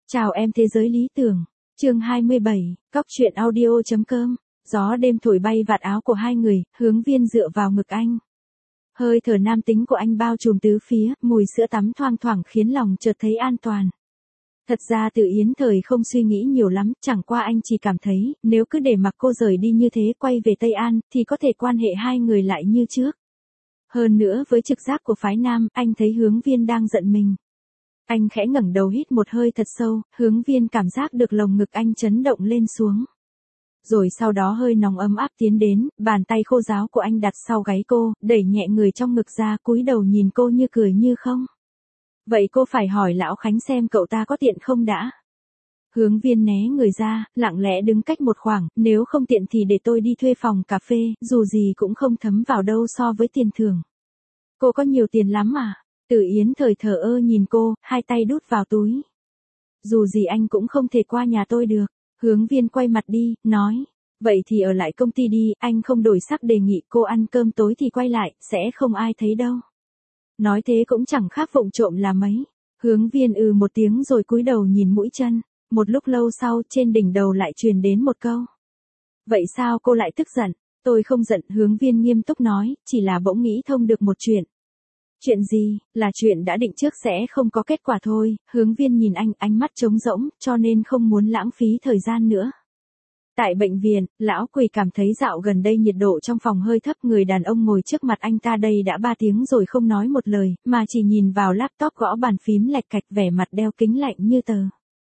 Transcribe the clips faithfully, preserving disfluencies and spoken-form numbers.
Chào em thế giới lý tưởng. Chương hai mươi bảy, Cóc truyện audio.com. Gió đêm thổi bay vạt áo của hai người, Hướng Viên dựa vào ngực anh. Hơi thở nam tính của anh bao trùm tứ phía, mùi sữa tắm thoang thoảng khiến lòng chợt thấy an toàn. Thật ra Từ Yến Thời không suy nghĩ nhiều lắm, chẳng qua anh chỉ cảm thấy, nếu cứ để mặc cô rời đi như thế quay về Tây An, thì có thể quan hệ hai người lại như trước. Hơn nữa với trực giác của phái nam, anh thấy Hướng Viên đang giận mình. Anh khẽ ngẩng đầu hít một hơi thật sâu, Hướng Viên cảm giác được lồng ngực anh chấn động lên xuống. Rồi sau đó hơi nóng ấm áp tiến đến, bàn tay khô ráo của anh đặt sau gáy cô, đẩy nhẹ người trong ngực ra, cúi đầu nhìn cô như cười như không. Vậy cô phải hỏi Lão Khánh xem cậu ta có tiện không đã. Hướng Viên né người ra, lặng lẽ đứng cách một khoảng, nếu không tiện thì để tôi đi thuê phòng cà phê, dù gì cũng không thấm vào đâu so với tiền thưởng. Cô có nhiều tiền lắm à? Từ Yến Thời thờ ơ nhìn cô, hai tay đút vào túi. Dù gì anh cũng không thể qua nhà tôi được. Hướng Viên quay mặt đi, nói. Vậy thì ở lại công ty đi, anh không đổi sắc đề nghị cô ăn cơm tối thì quay lại, sẽ không ai thấy đâu. Nói thế cũng chẳng khác vụng trộm là mấy. Hướng Viên ừ một tiếng rồi cúi đầu nhìn mũi chân. Một lúc lâu sau, trên đỉnh đầu lại truyền đến một câu. Vậy sao cô lại tức giận? Tôi không giận, Hướng Viên nghiêm túc nói, chỉ là bỗng nghĩ thông được một chuyện. Chuyện gì? Là chuyện đã định trước sẽ không có kết quả thôi. Hướng Viên nhìn anh, ánh mắt trống rỗng, cho nên không muốn lãng phí thời gian nữa. Tại bệnh viện, Lão Quỳ cảm thấy dạo gần đây nhiệt độ trong phòng hơi thấp, người đàn ông ngồi trước mặt anh ta đây đã ba tiếng rồi không nói một lời, mà chỉ nhìn vào laptop gõ bàn phím lạch cạch, vẻ mặt đeo kính lạnh như tờ.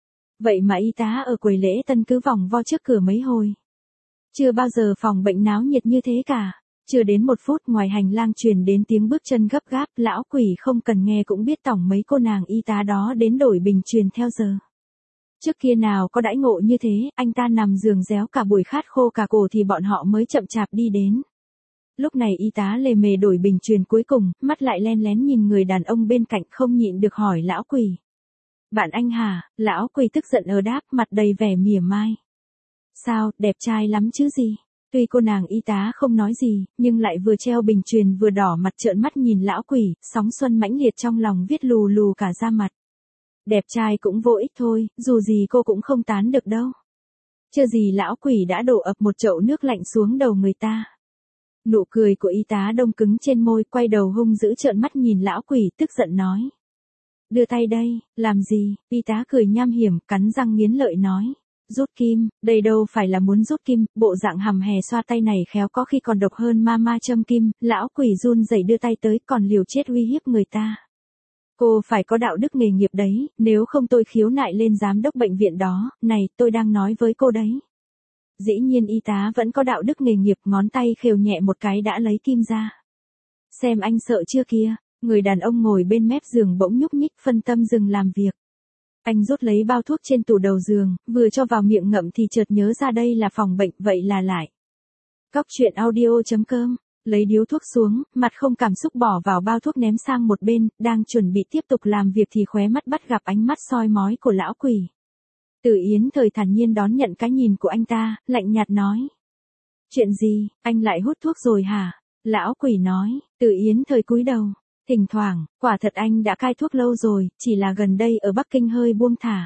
Vậy mà y tá ở quầy lễ tân cứ vòng vo trước cửa mấy hồi. Chưa bao giờ phòng bệnh náo nhiệt như thế cả. Chưa đến một phút, ngoài hành lang truyền đến tiếng bước chân gấp gáp, Lão Quỷ không cần nghe cũng biết tổng mấy cô nàng y tá đó đến đổi bình truyền theo giờ. Trước kia nào có đãi ngộ như thế, anh ta nằm giường réo cả buổi khát khô cả cổ thì bọn họ mới chậm chạp đi đến. Lúc này y tá lề mề đổi bình truyền cuối cùng, mắt lại len lén nhìn người đàn ông bên cạnh, không nhịn được hỏi Lão Quỷ. Bạn anh hả? Lão Quỷ tức giận ở đáp, mặt đầy vẻ mỉa mai. Sao, đẹp trai lắm chứ gì? Tuy cô nàng y tá không nói gì, nhưng lại vừa treo bình truyền vừa đỏ mặt trợn mắt nhìn Lão Quỷ, sóng xuân mãnh liệt trong lòng viết lù lù cả da mặt. Đẹp trai cũng vô ích thôi, dù gì cô cũng không tán được đâu. Chưa gì Lão Quỷ đã đổ ập một chậu nước lạnh xuống đầu người ta. Nụ cười của y tá đông cứng trên môi, quay đầu hung dữ trợn mắt nhìn Lão Quỷ, tức giận nói. Đưa tay đây, làm gì? Y tá cười nham hiểm, cắn răng nghiến lợi nói. Rút kim, đây đâu phải là muốn rút kim, bộ dạng hầm hè xoa tay này khéo có khi còn độc hơn ma ma châm kim. Lão Quỷ run rẩy đưa tay tới, còn liều chết uy hiếp người ta. Cô phải có đạo đức nghề nghiệp đấy, nếu không tôi khiếu nại lên giám đốc bệnh viện đó. Này, tôi đang nói với cô đấy. Dĩ nhiên y tá vẫn có đạo đức nghề nghiệp, ngón tay khều nhẹ một cái đã lấy kim ra. Xem anh sợ chưa kia. Người đàn ông ngồi bên mép giường bỗng nhúc nhích, phân tâm dừng làm việc. Anh rút lấy bao thuốc trên tủ đầu giường, vừa cho vào miệng ngậm thì chợt nhớ ra đây là phòng bệnh, vậy là lại. Cóc truyện audio.com, lấy điếu thuốc xuống, mặt không cảm xúc bỏ vào bao thuốc ném sang một bên, đang chuẩn bị tiếp tục làm việc thì khóe mắt bắt gặp ánh mắt soi mói của Lão Quỷ. Từ Yến Thời thản nhiên đón nhận cái nhìn của anh ta, lạnh nhạt nói. Chuyện gì, anh lại hút thuốc rồi hả? Lão Quỷ nói. Từ Yến Thời cúi đầu. Thỉnh thoảng, quả thật anh đã cai thuốc lâu rồi, chỉ là gần đây ở Bắc Kinh hơi buông thả.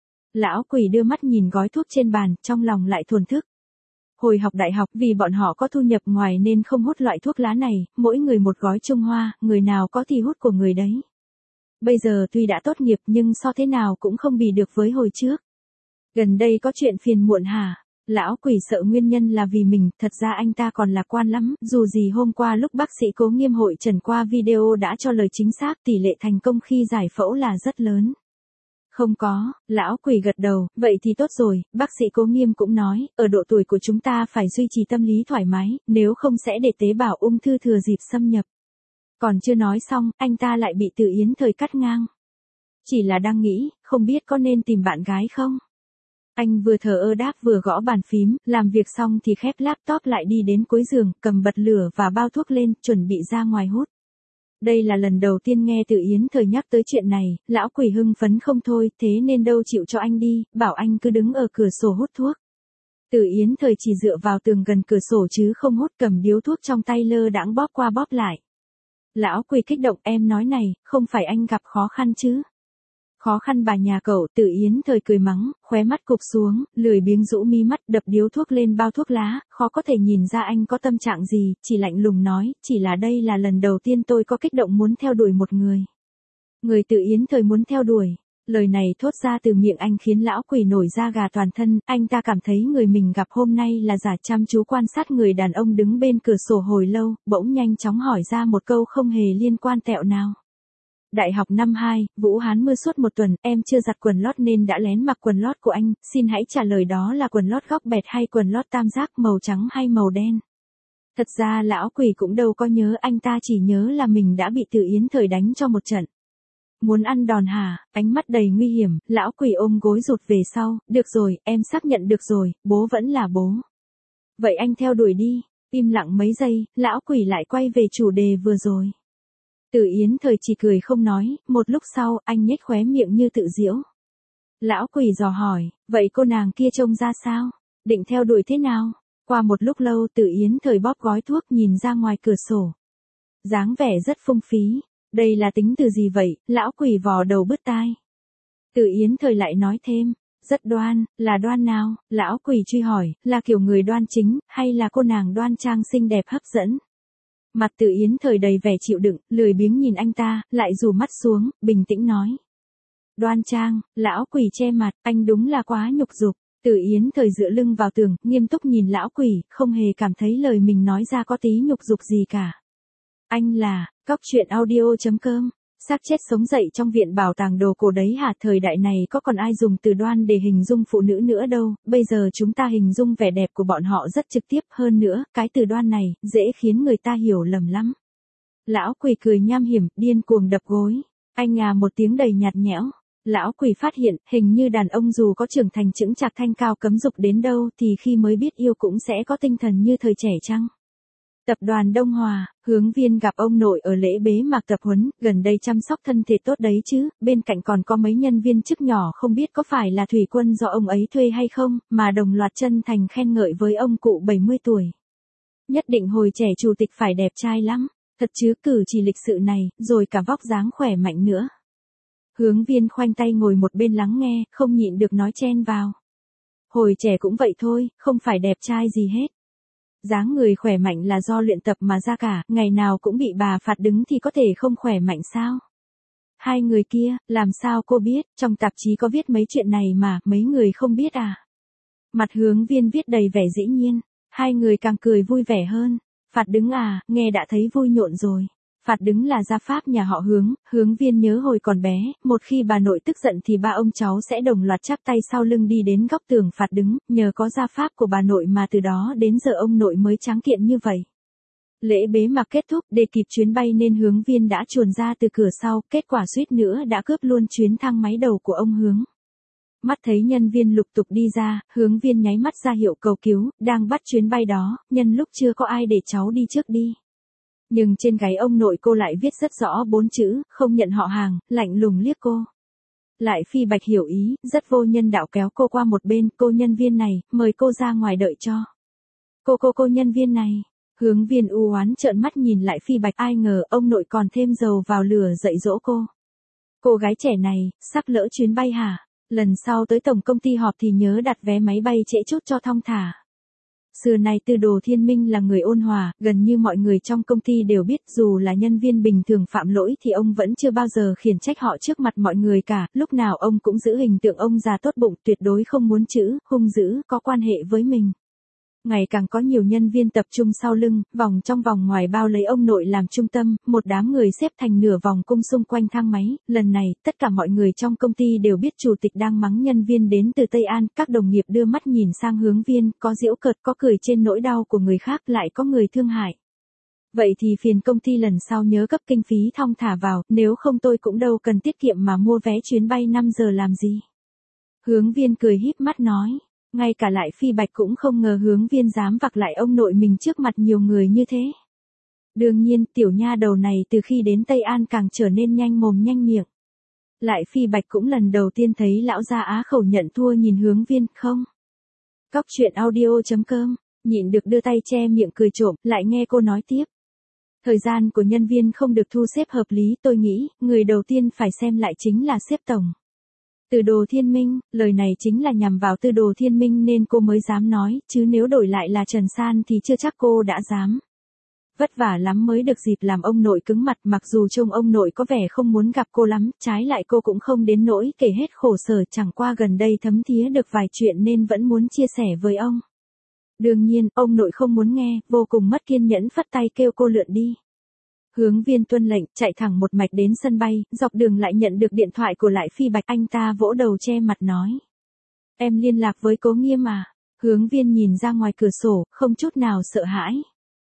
Lão Quỷ đưa mắt nhìn gói thuốc trên bàn, trong lòng lại thổn thức. Hồi học đại học, vì bọn họ có thu nhập ngoài nên không hút loại thuốc lá này, mỗi người một gói Trung Hoa, người nào có thì hút của người đấy. Bây giờ tuy đã tốt nghiệp nhưng so thế nào cũng không bì được với hồi trước. Gần đây có chuyện phiền muộn hả? Lão Quỷ sợ nguyên nhân là vì mình, thật ra anh ta còn lạc quan lắm, dù gì hôm qua lúc bác sĩ Cố Nghiêm hội trần qua video đã cho lời chính xác, tỷ lệ thành công khi giải phẫu là rất lớn. Không có, Lão Quỷ gật đầu, vậy thì tốt rồi, bác sĩ Cố Nghiêm cũng nói, ở độ tuổi của chúng ta phải duy trì tâm lý thoải mái, nếu không sẽ để tế bào ung thư thừa dịp xâm nhập. Còn chưa nói xong, anh ta lại bị Từ Yến Thời cắt ngang. Chỉ là đang nghĩ, không biết có nên tìm bạn gái không? Anh vừa thờ ơ đáp vừa gõ bàn phím, làm việc xong thì khép laptop lại đi đến cuối giường, cầm bật lửa và bao thuốc lên, chuẩn bị ra ngoài hút. Đây là lần đầu tiên nghe Từ Yến Thời nhắc tới chuyện này, Lão Quỷ hưng phấn không thôi, thế nên đâu chịu cho anh đi, bảo anh cứ đứng ở cửa sổ hút thuốc. Từ Yến Thời chỉ dựa vào tường gần cửa sổ chứ không hút, cầm điếu thuốc trong tay lơ đãng bóp qua bóp lại. Lão Quỷ kích động, em nói này, không phải anh gặp khó khăn chứ? Khó khăn bà nhà cậu, Tự Yến Thời cười mắng, khóe mắt cụp xuống, lười biếng rũ mi mắt, đập điếu thuốc lên bao thuốc lá, khó có thể nhìn ra anh có tâm trạng gì, chỉ lạnh lùng nói, chỉ là đây là lần đầu tiên tôi có kích động muốn theo đuổi một người. Người Tự Yến Thời muốn theo đuổi. Lời này thốt ra từ miệng anh khiến lão quỷ nổi da gà toàn thân, anh ta cảm thấy người mình gặp hôm nay là giả, chăm chú quan sát người đàn ông đứng bên cửa sổ hồi lâu, bỗng nhanh chóng hỏi ra một câu không hề liên quan tẹo nào. Đại học năm hai, Vũ Hán mưa suốt một tuần, em chưa giặt quần lót nên đã lén mặc quần lót của anh, xin hãy trả lời đó là quần lót góc bẹt hay quần lót tam giác, màu trắng hay màu đen. Thật ra lão quỷ cũng đâu có nhớ, anh ta chỉ nhớ là mình đã bị Tự Yến Thời đánh cho một trận. Muốn ăn đòn hả? Ánh mắt đầy nguy hiểm, lão quỷ ôm gối rụt về sau, được rồi, em xác nhận được rồi, bố vẫn là bố. Vậy anh theo đuổi đi. Im lặng mấy giây, lão quỷ lại quay về chủ đề vừa rồi. Tự Yến Thời chỉ cười không nói, một lúc sau, anh nhếch khóe miệng như tự giễu. Lão quỷ dò hỏi, vậy cô nàng kia trông ra sao? Định theo đuổi thế nào? Qua một lúc lâu Tự Yến Thời bóp gói thuốc nhìn ra ngoài cửa sổ. Dáng vẻ rất phung phí. Đây là tính từ gì vậy? Lão quỷ vò đầu bứt tai. Tự Yến Thời lại nói thêm, rất đoan, là đoan nào? Lão quỷ truy hỏi, là kiểu người đoan chính, hay là cô nàng đoan trang xinh đẹp hấp dẫn? Mặt Tự Yến Thời đầy vẻ chịu đựng, lười biếng nhìn anh ta, lại rủ mắt xuống, bình tĩnh nói. Đoan trang, lão quỷ che mặt, anh đúng là quá nhục dục. Tự Yến Thời dựa lưng vào tường, nghiêm túc nhìn lão quỷ, không hề cảm thấy lời mình nói ra có tí nhục dục gì cả. Anh là, cóc truyện audio chấm com, xác chết sống dậy trong viện bảo tàng đồ cổ đấy hả? Thời đại này có còn ai dùng từ đoan để hình dung phụ nữ nữa đâu, bây giờ chúng ta hình dung vẻ đẹp của bọn họ rất trực tiếp, hơn nữa, cái từ đoan này, dễ khiến người ta hiểu lầm lắm. Lão quỷ cười nham hiểm, điên cuồng đập gối, anh à một tiếng đầy nhạt nhẽo. Lão quỷ phát hiện, hình như đàn ông dù có trưởng thành chững chạc thanh cao cấm dục đến đâu thì khi mới biết yêu cũng sẽ có tinh thần như thời trẻ chăng. Tập đoàn Đông Hòa, Hướng Viên gặp ông nội ở lễ bế mạc tập huấn, gần đây chăm sóc thân thể tốt đấy chứ, bên cạnh còn có mấy nhân viên chức nhỏ không biết có phải là thủy quân do ông ấy thuê hay không, mà đồng loạt chân thành khen ngợi với ông cụ bảy mươi tuổi. Nhất định hồi trẻ chủ tịch phải đẹp trai lắm, thật chứ, cử chỉ lịch sự này, rồi cả vóc dáng khỏe mạnh nữa. Hướng Viên khoanh tay ngồi một bên lắng nghe, không nhịn được nói chen vào. Hồi trẻ cũng vậy thôi, không phải đẹp trai gì hết. Dáng người khỏe mạnh là do luyện tập mà ra cả, ngày nào cũng bị bà phạt đứng thì có thể không khỏe mạnh sao? Hai người kia, làm sao cô biết, trong tạp chí có viết mấy chuyện này mà, mấy người không biết à? Mặt Hướng Viên viết đầy vẻ dĩ nhiên, hai người càng cười vui vẻ hơn. Phạt đứng à, nghe đã thấy vui nhộn rồi. Phạt đứng là gia pháp nhà họ Hướng, Hướng Viên nhớ hồi còn bé, một khi bà nội tức giận thì ba ông cháu sẽ đồng loạt chắp tay sau lưng đi đến góc tường phạt đứng, nhờ có gia pháp của bà nội mà từ đó đến giờ ông nội mới tráng kiện như vậy. Lễ bế mạc kết thúc, để kịp chuyến bay nên Hướng Viên đã chuồn ra từ cửa sau, kết quả suýt nữa đã cướp luôn chuyến thang máy đầu của ông Hướng. Mắt thấy nhân viên lục tục đi ra, Hướng Viên nháy mắt ra hiệu cầu cứu, đang bắt chuyến bay đó, nhân lúc chưa có ai để cháu đi trước đi. Nhưng trên gáy ông nội cô lại viết rất rõ bốn chữ, không nhận họ hàng, lạnh lùng liếc cô. Lại Phi Bạch hiểu ý, rất vô nhân đạo kéo cô qua một bên, cô nhân viên này, mời cô ra ngoài đợi cho. Cô cô cô nhân viên này, Hướng Viên u oán trợn mắt nhìn lại Phi Bạch, ai ngờ ông nội còn thêm dầu vào lửa dạy dỗ cô. Cô gái trẻ này, sắp lỡ chuyến bay hả? Lần sau tới tổng công ty họp thì nhớ đặt vé máy bay trễ chút cho thong thả. Xưa nay Tư Đồ Thiên Minh là người ôn hòa, gần như mọi người trong công ty đều biết, dù là nhân viên bình thường phạm lỗi thì ông vẫn chưa bao giờ khiển trách họ trước mặt mọi người cả, lúc nào ông cũng giữ hình tượng ông già tốt bụng, tuyệt đối không muốn chữ, hung dữ, có quan hệ với mình. Ngày càng có nhiều nhân viên tập trung sau lưng, vòng trong vòng ngoài bao lấy ông nội làm trung tâm, một đám người xếp thành nửa vòng cung xung quanh thang máy, lần này, tất cả mọi người trong công ty đều biết chủ tịch đang mắng nhân viên đến từ Tây An, các đồng nghiệp đưa mắt nhìn sang Hướng Viên, có giễu cợt, có cười trên nỗi đau của người khác, lại có người thương hại. Vậy thì phiền công ty lần sau nhớ cấp kinh phí thong thả vào, nếu không tôi cũng đâu cần tiết kiệm mà mua vé chuyến bay năm giờ làm gì. Hướng Viên cười híp mắt nói. Ngay cả lại Phi Bạch cũng không ngờ Hướng Viên dám vặc lại ông nội mình trước mặt nhiều người như thế. Đương nhiên, tiểu nha đầu này từ khi đến Tây An càng trở nên nhanh mồm nhanh miệng. Lại Phi Bạch cũng lần đầu tiên thấy lão gia á khẩu nhận thua nhìn Hướng Viên, không. Cóc truyện audio chấm com, nhịn được đưa tay che miệng cười trộm, lại nghe cô nói tiếp. Thời gian của nhân viên không được thu xếp hợp lý, tôi nghĩ, người đầu tiên phải xem lại chính là sếp tổng. Từ Đồ Thiên Minh, lời này chính là nhằm vào Từ Đồ Thiên Minh nên cô mới dám nói, chứ nếu đổi lại là Trần San thì chưa chắc cô đã dám. Vất vả lắm mới được dịp làm ông nội cứng mặt, mặc dù trông ông nội có vẻ không muốn gặp cô lắm, trái lại cô cũng không đến nỗi kể hết khổ sở, chẳng qua gần đây thấm thía được vài chuyện nên vẫn muốn chia sẻ với ông. Đương nhiên, ông nội không muốn nghe, vô cùng mất kiên nhẫn phất tay kêu cô lượn đi. Hướng Viên tuân lệnh, chạy thẳng một mạch đến sân bay, dọc đường lại nhận được điện thoại của Lại Phi Bạch, anh ta vỗ đầu che mặt nói. Em liên lạc với Cố Nghiêm à? Hướng Viên nhìn ra ngoài cửa sổ, không chút nào sợ hãi.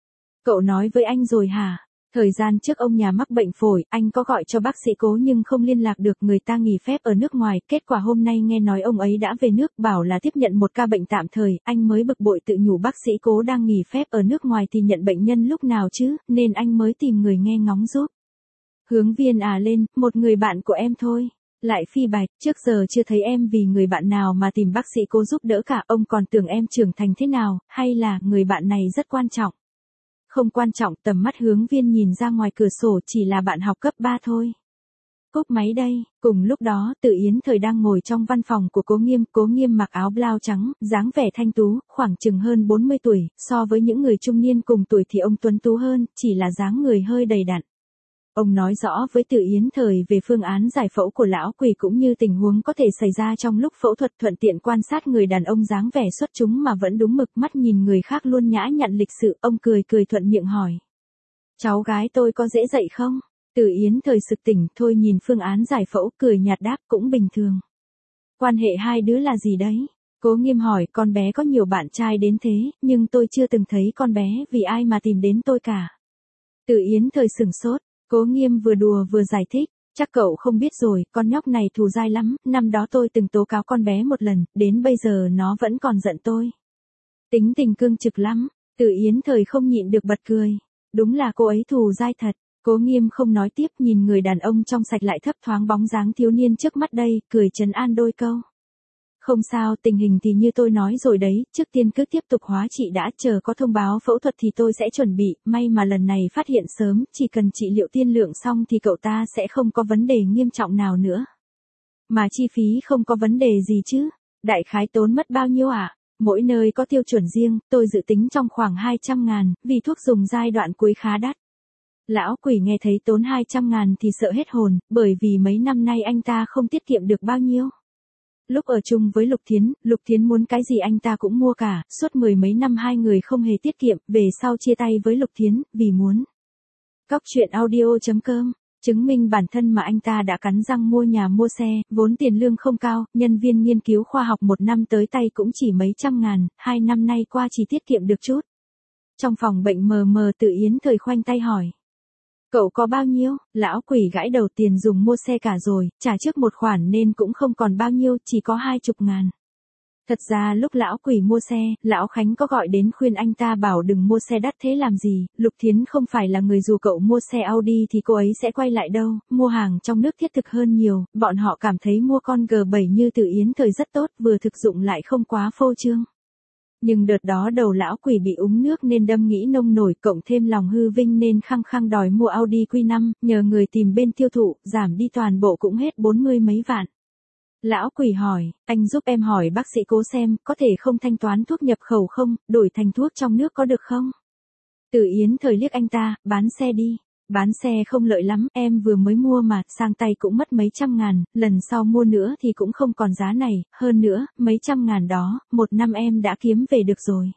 Cậu nói với anh rồi hả? Thời gian trước ông nhà mắc bệnh phổi, anh có gọi cho bác sĩ Cố nhưng không liên lạc được, người ta nghỉ phép ở nước ngoài, kết quả hôm nay nghe nói ông ấy đã về nước, bảo là tiếp nhận một ca bệnh tạm thời, anh mới bực bội tự nhủ bác sĩ Cố đang nghỉ phép ở nước ngoài thì nhận bệnh nhân lúc nào chứ, nên anh mới tìm người nghe ngóng giúp. Hướng Viên à lên, một người bạn của em thôi. Lại Phi Bạch, trước giờ chưa thấy em vì người bạn nào mà tìm bác sĩ Cố giúp đỡ cả, ông còn tưởng em trưởng thành thế nào, hay là người bạn này rất quan trọng. Không quan trọng, tầm mắt Hướng Viên nhìn ra ngoài cửa sổ, chỉ là bạn học cấp ba thôi. Cúp máy đây, cùng lúc đó, Từ Yến Thời đang ngồi trong văn phòng của Cố Nghiêm, Cố Nghiêm mặc áo blau trắng, dáng vẻ thanh tú, khoảng chừng hơn bốn mươi tuổi, so với những người trung niên cùng tuổi thì ông tuấn tú hơn, chỉ là dáng người hơi đầy đặn. Ông nói rõ với Từ Yến Thời về phương án giải phẫu của lão quỷ cũng như tình huống có thể xảy ra trong lúc phẫu thuật, thuận tiện quan sát người đàn ông dáng vẻ xuất chúng mà vẫn đúng mực, mắt nhìn người khác luôn nhã nhặn lịch sự, ông cười cười thuận miệng hỏi. Cháu gái tôi có dễ dậy không? Từ Yến Thời sực tỉnh, thôi nhìn phương án giải phẫu, cười nhạt đáp cũng bình thường. Quan hệ hai đứa là gì đấy? Cố Nghiêm hỏi, con bé có nhiều bạn trai đến thế, nhưng tôi chưa từng thấy con bé vì ai mà tìm đến tôi cả. Từ Yến Thời sửng sốt. Cố Nghiêm vừa đùa vừa giải thích, chắc cậu không biết rồi, con nhóc này thù dai lắm, năm đó tôi từng tố cáo con bé một lần, đến bây giờ nó vẫn còn giận tôi. Tính tình cương trực lắm, Từ Yến Thời không nhịn được bật cười, đúng là cô ấy thù dai thật. Cố Nghiêm không nói tiếp, nhìn người đàn ông trong sạch lại thấp thoáng bóng dáng thiếu niên trước mắt đây, cười trấn an đôi câu. Không sao, tình hình thì như tôi nói rồi đấy, trước tiên cứ tiếp tục hóa trị đã, chờ có thông báo phẫu thuật thì tôi sẽ chuẩn bị, may mà lần này phát hiện sớm, chỉ cần trị liệu tiên lượng xong thì cậu ta sẽ không có vấn đề nghiêm trọng nào nữa. Mà chi phí không có vấn đề gì chứ, đại khái tốn mất bao nhiêu ạ? À? Mỗi nơi có tiêu chuẩn riêng, tôi dự tính trong khoảng hai trăm ngàn, vì thuốc dùng giai đoạn cuối khá đắt. Lão quỷ nghe thấy tốn hai trăm ngàn thì sợ hết hồn, bởi vì mấy năm nay anh ta không tiết kiệm được bao nhiêu. Lúc ở chung với Lục Thiến, Lục Thiến muốn cái gì anh ta cũng mua cả, suốt mười mấy năm hai người không hề tiết kiệm, về sau chia tay với Lục Thiến, vì muốn. Cóc truyện audio chấm com, chứng minh bản thân mà anh ta đã cắn răng mua nhà mua xe, vốn tiền lương không cao, nhân viên nghiên cứu khoa học một năm tới tay cũng chỉ mấy trăm ngàn, hai năm nay qua chỉ tiết kiệm được chút. Trong phòng bệnh mờ mờ Từ Yến Thời khoanh tay hỏi. Cậu có bao nhiêu? Lão quỷ gãi đầu, tiền dùng mua xe cả rồi, trả trước một khoản nên cũng không còn bao nhiêu, chỉ có hai chục ngàn. Thật ra lúc lão quỷ mua xe, lão Khánh có gọi đến khuyên anh ta bảo đừng mua xe đắt thế làm gì, Lục Thiến không phải là người dù cậu mua xe Audi thì cô ấy sẽ quay lại đâu, mua hàng trong nước thiết thực hơn nhiều, bọn họ cảm thấy mua con G bảy như Từ Yến Thời rất tốt, vừa thực dụng lại không quá phô trương. Nhưng đợt đó đầu lão quỷ bị úng nước nên đâm nghĩ nông nổi, cộng thêm lòng hư vinh nên khăng khăng đòi mua Audi Q năm, nhờ người tìm bên tiêu thụ, giảm đi toàn bộ cũng hết bốn mươi mấy vạn. Lão quỷ hỏi, anh giúp em hỏi bác sĩ Cố xem, có thể không thanh toán thuốc nhập khẩu không, đổi thành thuốc trong nước có được không? Từ Yến Thời liếc anh ta, bán xe đi. Bán xe không lợi lắm, em vừa mới mua mà, sang tay cũng mất mấy trăm ngàn, lần sau mua nữa thì cũng không còn giá này, hơn nữa, mấy trăm ngàn đó, một năm em đã kiếm về được rồi.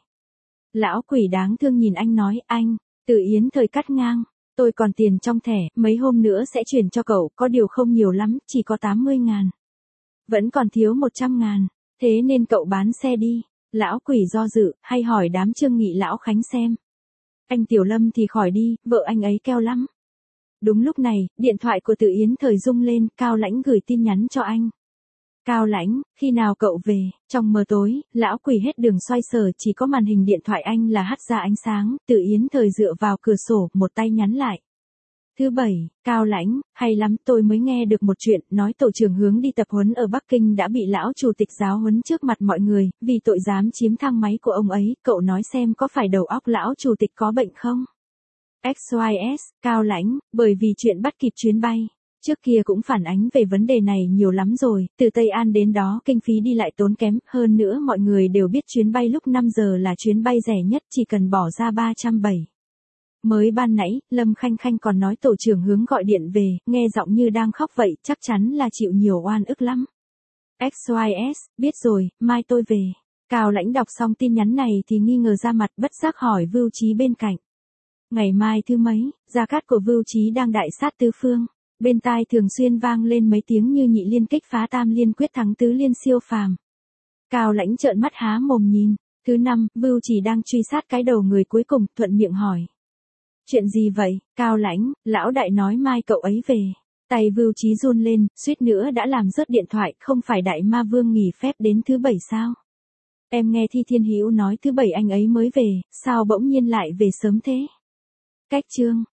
Lão quỷ đáng thương nhìn anh nói, anh, Từ Yến Thời cắt ngang, tôi còn tiền trong thẻ, mấy hôm nữa sẽ chuyển cho cậu, có điều không nhiều lắm, chỉ có tám mươi ngàn. Vẫn còn thiếu một trăm ngàn, thế nên cậu bán xe đi. Lão quỷ do dự, hay hỏi đám Trương Nghị Lão Khánh xem. Anh Tiểu Lâm thì khỏi đi, vợ anh ấy keo lắm. Đúng lúc này, điện thoại của Từ Yến Thời rung lên, Cao Lãnh gửi tin nhắn cho anh. Cao Lãnh, khi nào cậu về? Trong mờ tối, lão quỷ hết đường xoay sở, chỉ có màn hình điện thoại anh là hắt ra ánh sáng, Từ Yến Thời dựa vào cửa sổ, một tay nhắn lại. Thứ bảy, Cao Lãnh, hay lắm, tôi mới nghe được một chuyện, nói tổ trưởng Hướng đi tập huấn ở Bắc Kinh đã bị lão chủ tịch giáo huấn trước mặt mọi người, vì tội dám chiếm thang máy của ông ấy, cậu nói xem có phải đầu óc lão chủ tịch có bệnh không? ích i ét, Cao Lãnh, bởi vì chuyện bắt kịp chuyến bay. Trước kia cũng phản ánh về vấn đề này nhiều lắm rồi, từ Tây An đến đó kinh phí đi lại tốn kém, hơn nữa mọi người đều biết chuyến bay lúc năm giờ là chuyến bay rẻ nhất, chỉ cần bỏ ra ba trăm bảy. Mới ban nãy, Lâm Khanh Khanh còn nói tổ trưởng Hướng gọi điện về, nghe giọng như đang khóc vậy, chắc chắn là chịu nhiều oan ức lắm. ích i ét, biết rồi, mai tôi về. Cao Lãnh đọc xong tin nhắn này thì nghi ngờ ra mặt, bất giác hỏi Vưu Trí bên cạnh. Ngày mai thứ mấy, gia cát của Vưu Trí đang đại sát tứ phương. Bên tai thường xuyên vang lên mấy tiếng như nhị liên kích phá tam liên quyết thắng tứ liên siêu phàm. Cao Lãnh trợn mắt há mồm nhìn. Thứ năm, Vưu Chỉ đang truy sát cái đầu người cuối cùng, thuận miệng hỏi. Chuyện gì vậy, Cao Lãnh, lão đại nói mai cậu ấy về. Tay Vưu Chí run lên, suýt nữa đã làm rớt điện thoại, không phải đại ma vương nghỉ phép đến thứ bảy sao? Em nghe Thi Thiên Hữu nói thứ bảy anh ấy mới về, sao bỗng nhiên lại về sớm thế? Cách chương